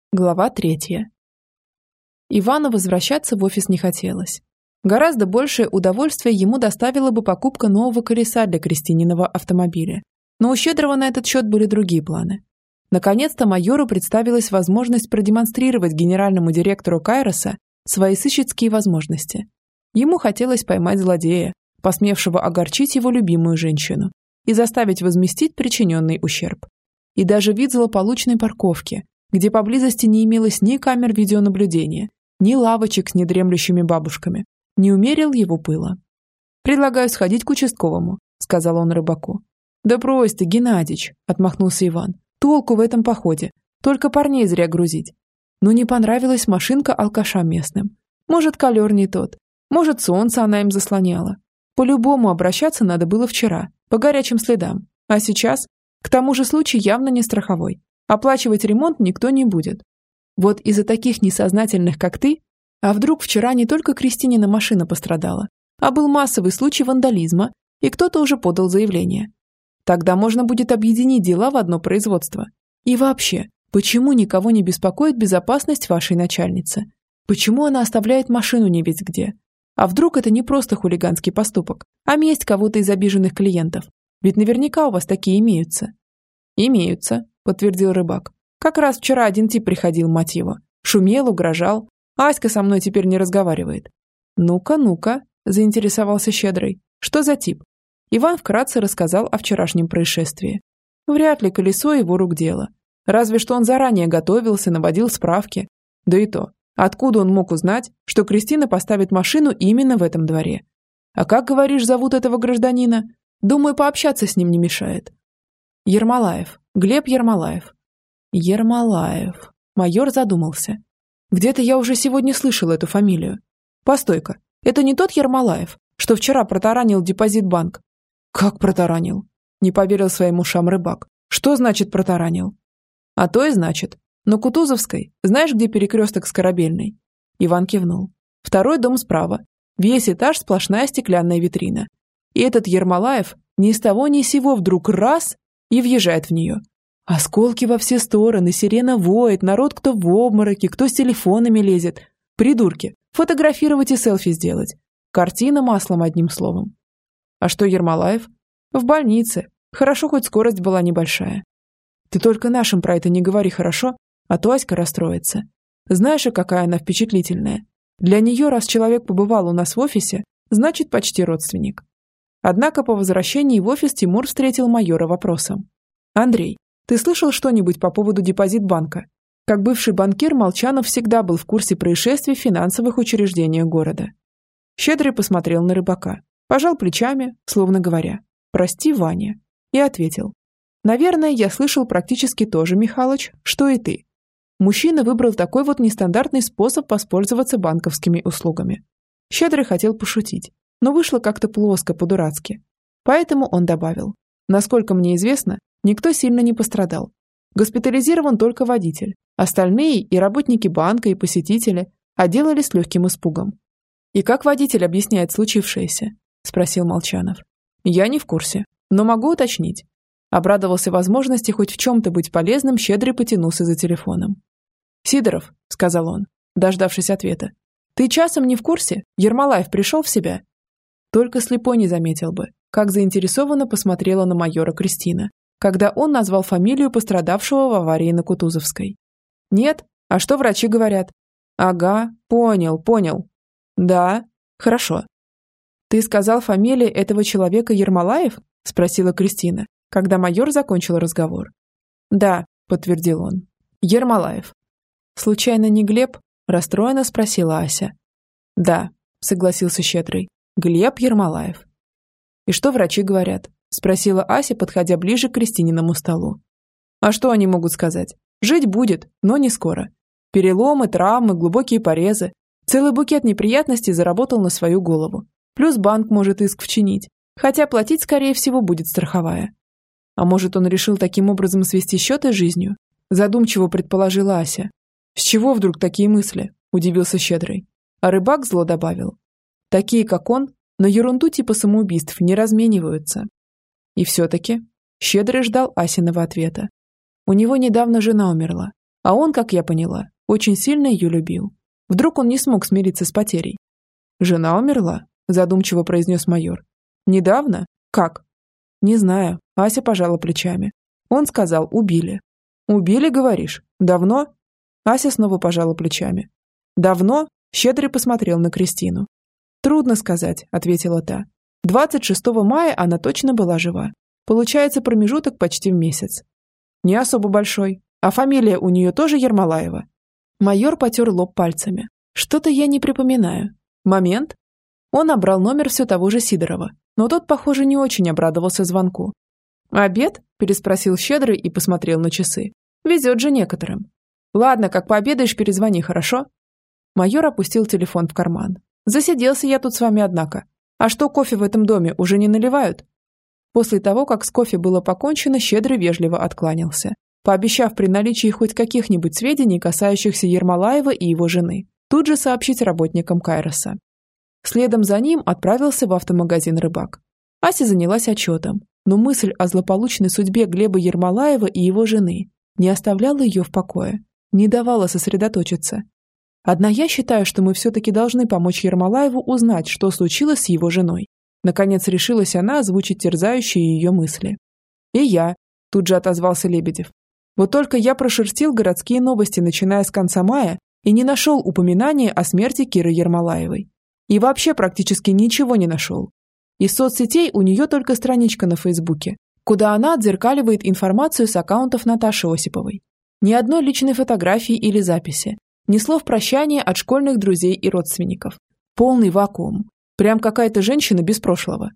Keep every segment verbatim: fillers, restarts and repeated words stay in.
Глава третья. Ивану возвращаться в офис не хотелось. Гораздо большее удовольствие ему доставила бы покупка нового колеса для Кристининого автомобиля. Но у Щедрого на этот счет были другие планы. Наконец-то майору представилась возможность продемонстрировать генеральному директору Кайроса свои сыщицкие возможности. Ему хотелось поймать злодея, посмевшего огорчить его любимую женщину, и заставить возместить причиненный ущерб. И даже вид злополучной парковки, где поблизости не имелось ни камер видеонаблюдения, ни лавочек с недремлющими бабушками, не умерил его пыла. «Предлагаю сходить к участковому», — сказал он рыбаку. «Да брось ты, Геннадич», — отмахнулся Иван. «Толку в этом походе. Только парней зря грузить. Но не понравилась машинка алкашам местным. Может, колер не тот. Может, солнце она им заслоняла. По-любому обращаться надо было вчера, по горячим следам. А сейчас? К тому же случай явно не страховой. Оплачивать ремонт никто не будет. Вот из-за таких несознательных, как ты, а вдруг вчера не только Кристинина машина пострадала, а был массовый случай вандализма, и кто-то уже подал заявление. Тогда можно будет объединить дела в одно производство. И вообще, почему никого не беспокоит безопасность вашей начальницы? Почему она оставляет машину не весь где? А вдруг это не просто хулиганский поступок, а месть кого-то из обиженных клиентов? Ведь наверняка у вас такие имеются. Имеются, подтвердил рыбак. Как раз вчера один тип приходил, мать его. Шумел, угрожал. Аська со мной теперь не разговаривает. Ну-ка, ну-ка, заинтересовался Щедрый. Что за тип? Иван вкратце рассказал о вчерашнем происшествии. Вряд ли колесо его рук дело. Разве что он заранее готовился, наводил справки. Да и то, откуда он мог узнать, что Кристина поставит машину именно в этом дворе? А как, говоришь, зовут этого гражданина? Думаю, пообщаться с ним не мешает. Ермолаев. Глеб Ермолаев. Ермолаев. Майор задумался. Где-то я уже сегодня слышал эту фамилию. Постой-ка, это не тот Ермолаев, что вчера протаранил депозит-банк? Как протаранил? Не поверил своим ушам рыбак. Что значит протаранил? А то и значит. На Кутузовской, знаешь, где перекресток с Корабельной? Иван кивнул. Второй дом справа. Весь этаж сплошная стеклянная витрина. И этот Ермолаев ни с того ни с сего вдруг раз и въезжает в нее. Осколки во все стороны, сирена воет, народ кто в обмороке, кто с телефонами лезет. Придурки, фотографировать и селфи сделать. Картина маслом, одним словом. А что Ермолаев? В больнице. Хорошо, хоть скорость была небольшая. Ты только нашим про это не говори, хорошо? А то Аська расстроится. Знаешь, какая она впечатлительная. Для нее, раз человек побывал у нас в офисе, значит почти родственник. Однако по возвращении в офис Тимур встретил майора вопросом. «Андрей, ты слышал что-нибудь по поводу депозит-банка?» Как бывший банкир, Молчанов всегда был в курсе происшествий в финансовых учреждениях города. Щедрый посмотрел на рыбака, пожал плечами, словно говоря «Прости, Ваня», и ответил. «Наверное, я слышал практически то же, Михалыч, что и ты. Мужчина выбрал такой вот нестандартный способ воспользоваться банковскими услугами. Щедрый хотел пошутить, но вышло как-то плоско, по-дурацки. Поэтому он добавил. Насколько мне известно, никто сильно не пострадал. Госпитализирован только водитель. Остальные, и работники банка, и посетители, отделались с легким испугом. «И как водитель объясняет случившееся?» – спросил Молчанов. «Я не в курсе, но могу уточнить». Обрадовался возможности хоть в чем-то быть полезным, Щедрый потянулся за телефоном. «Сидоров», – сказал он, дождавшись ответа, – «ты часом не в курсе? Ермолаев пришел в себя?» Только слепой не заметил бы, как заинтересованно посмотрела на майора Кристина, когда он назвал фамилию пострадавшего в аварии на Кутузовской. «Нет? А что врачи говорят?» «Ага, понял, понял». «Да, хорошо». «Ты сказал фамилию этого человека Ермолаев?» – спросила Кристина, когда майор закончил разговор. «Да», – подтвердил он. «Ермолаев». «Случайно не Глеб?» – расстроенно спросила Ася. «Да», – согласился Щедрый. «Глеб Ермолаев». «И что врачи говорят?» – спросила Ася, подходя ближе к Кристининому столу. «А что они могут сказать? Жить будет, но не скоро. Переломы, травмы, глубокие порезы. Целый букет неприятностей заработал на свою голову. Плюс банк может иск вчинить, хотя платить, скорее всего, будет страховая. А может, он решил таким образом свести счеты с жизнью?» Задумчиво предположила Ася. «С чего вдруг такие мысли?» – удивился Щедрый. А рыбак зло добавил. «Такие, как он, на ерунду типа самоубийств не размениваются». И все-таки Щедрый ждал Асиного ответа. У него недавно жена умерла, А он, как я поняла, очень сильно ее любил. Вдруг он не смог смириться с потерей. «Жена умерла?» – задумчиво произнес майор. «Недавно? Как?» «Не знаю», – Ася пожала плечами. Он сказал, убили. «Убили, говоришь? Давно?» Ася снова пожала плечами. «Давно?» – Щедрый посмотрел на Кристину. «Трудно сказать», – ответила та. «двадцать шестого мая она точно была жива. Получается промежуток почти в месяц». «Не особо большой. А фамилия у нее тоже Ермолаева?» Майор потер лоб пальцами. «Что-то я не припоминаю. Момент». Он набрал номер все того же Сидорова, но тот, похоже, не очень обрадовался звонку. «Обед?» – переспросил Щедрый и посмотрел на часы. «Везет же некоторым». «Ладно, как пообедаешь, перезвони, хорошо?» Майор опустил телефон в карман. «Засиделся я тут с вами, однако. А что, кофе в этом доме уже не наливают?» После того, как с кофе было покончено, Щедрый вежливо откланялся, пообещав при наличии хоть каких-нибудь сведений, касающихся Ермолаева и его жены, тут же сообщить работникам Кайроса. Следом за ним отправился в автомагазин «Рыбак». Ася занялась отчетом, но мысль о злополучной судьбе Глеба Ермолаева и его жены не оставляла ее в покое, не давала сосредоточиться. «Одна я считаю, что мы все-таки должны помочь Ермолаеву узнать, что случилось с его женой». Наконец решилась она озвучить терзающие ее мысли. «И я», – тут же отозвался Лебедев. «Вот только я прошерстил городские новости, начиная с конца мая, и не нашел упоминания о смерти Киры Ермолаевой. И вообще практически ничего не нашел. Из соцсетей у нее только страничка на Фейсбуке, куда она отзеркаливает информацию с аккаунтов Наташи Осиповой. Ни одной личной фотографии или записи, ни слов прощания от школьных друзей и родственников. Полный вакуум. Прям какая-то женщина без прошлого.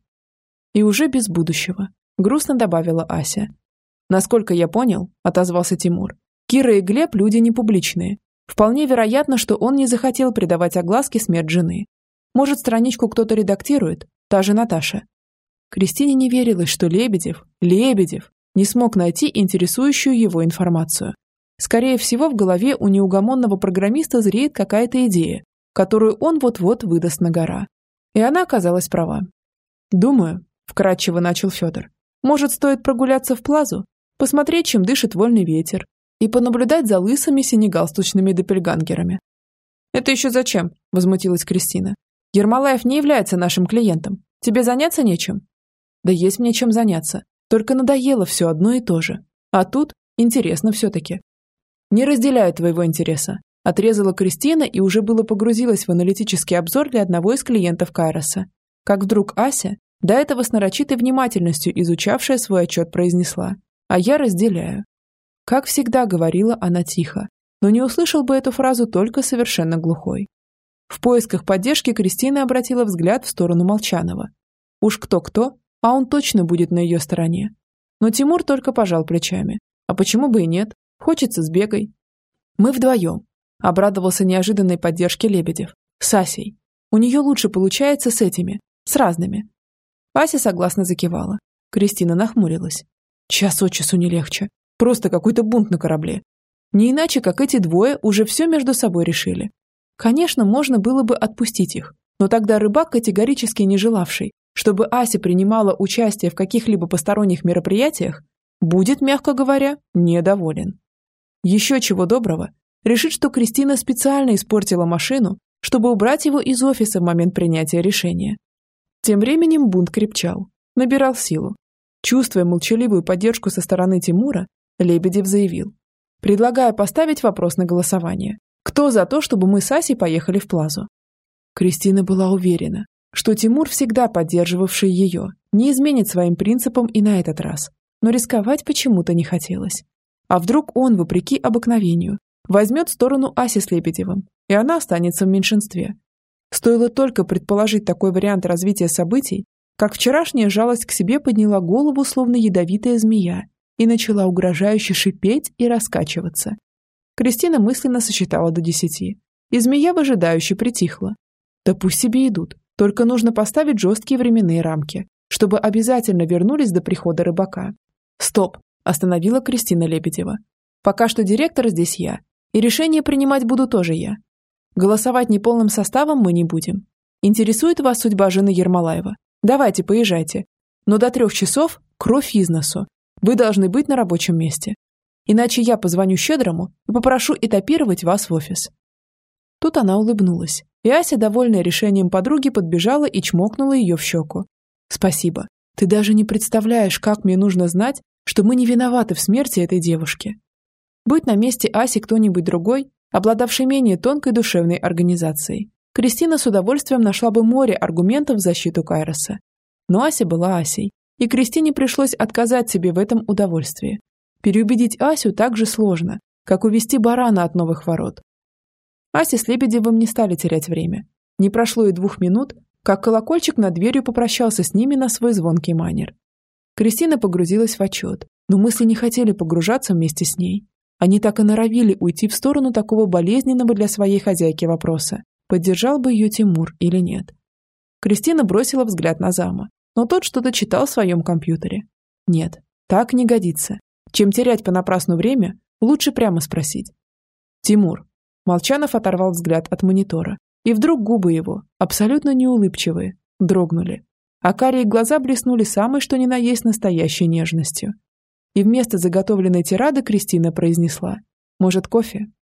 И уже без будущего», – грустно добавила Ася. «Насколько я понял», – отозвался Тимур, – «Кира и Глеб люди не публичные. Вполне вероятно, что он не захотел придавать огласке смерть жены. Может, страничку кто-то редактирует, та же Наташа». Кристине не верилось, что Лебедев, Лебедев, не смог найти интересующую его информацию. Скорее всего, в голове у неугомонного программиста зреет какая-то идея, которую он вот-вот выдаст на гора. И она оказалась права. «Думаю», – вкратчиво начал Федор, – «может, стоит прогуляться в Плазу, посмотреть, чем дышит вольный ветер, и понаблюдать за лысыми синегалстучными доппельгангерами». «Это еще зачем?» – возмутилась Кристина. «Ермолаев не является нашим клиентом. Тебе заняться нечем?» «Да есть мне чем заняться. Только надоело все одно и то же. А тут интересно все-таки». «Не разделяю твоего интереса», – отрезала Кристина и уже было погрузилась в аналитический обзор для одного из клиентов Кайроса. Как вдруг Ася, до этого с нарочитой внимательностью изучавшая свой отчет, произнесла: «А я разделяю». Как всегда, говорила она тихо, но не услышал бы эту фразу только совершенно глухой. В поисках поддержки Кристина обратила взгляд в сторону Молчанова. Уж кто-кто, а он точно будет на ее стороне. Но Тимур только пожал плечами. А почему бы и нет? Хочется, сбегай. «Мы вдвоем», – обрадовался неожиданной поддержке Лебедев. «С Асей. У нее лучше получается с этими, с разными». Ася согласно закивала. Кристина нахмурилась. Час от часу не легче. Просто какой-то бунт на корабле. Не иначе, как эти двое уже все между собой решили. Конечно, можно было бы отпустить их, но тогда Рыбак, категорически не желавший, чтобы Ася принимала участие в каких-либо посторонних мероприятиях, будет, мягко говоря, недоволен. Еще чего доброго, решит, что Кристина специально испортила машину, чтобы убрать его из офиса в момент принятия решения. Тем временем бунт крепчал, набирал силу. Чувствуя молчаливую поддержку со стороны Тимура, Лебедев заявил: «Предлагаю поставить вопрос на голосование. Кто за то, чтобы мы с Асей поехали в Плазу?» Кристина была уверена, что Тимур, всегда поддерживавший ее, не изменит своим принципам и на этот раз, но рисковать почему-то не хотелось. А вдруг он, вопреки обыкновению, возьмет сторону Аси с Лебедевым, и она останется в меньшинстве. Стоило только предположить такой вариант развития событий, как вчерашняя жалость к себе подняла голову, словно ядовитая змея, и начала угрожающе шипеть и раскачиваться. Кристина мысленно сосчитала до десяти, и змея выжидающе притихла. Да пусть себе идут, только нужно поставить жесткие временные рамки, чтобы обязательно вернулись до прихода Рыбака. «Стоп!» – остановила Кристина Лебедева. «Пока что директор здесь я, и решение принимать буду тоже я. Голосовать неполным составом мы не будем. Интересует вас судьба жены Ермолаева? Давайте, поезжайте. Но до трех часов кровь из носу. Вы должны быть на рабочем месте. Иначе я позвоню Щедрому и попрошу этапировать вас в офис». Тут она улыбнулась, и Ася, довольная решением подруги, подбежала и чмокнула ее в щеку. «Спасибо. Ты даже не представляешь, как мне нужно знать, что мы не виноваты в смерти этой девушки». Будь на месте Аси кто-нибудь другой, обладавший менее тонкой душевной организацией, Кристина с удовольствием нашла бы море аргументов в защиту Кайроса. Но Ася была Асей, и Кристине пришлось отказать себе в этом удовольствии. Переубедить Асю так же сложно, как увести барана от новых ворот. Ася с Лебедевым не стали терять время. Не прошло и двух минут, как колокольчик над дверью попрощался с ними на свой звонкий манер. Кристина погрузилась в отчет, но мысли не хотели погружаться вместе с ней. Они так и норовили уйти в сторону такого болезненного для своей хозяйки вопроса, поддержал бы ее Тимур или нет. Кристина бросила взгляд на зама, но тот что-то читал в своем компьютере. Нет, так не годится. Чем терять понапрасну время, лучше прямо спросить. «Тимур». Молчанов оторвал взгляд от монитора, и вдруг губы его, абсолютно неулыбчивые, дрогнули, а карие глаза блеснули самой что ни на есть настоящей нежностью. И вместо заготовленной тирады Кристина произнесла: «Может, кофе?»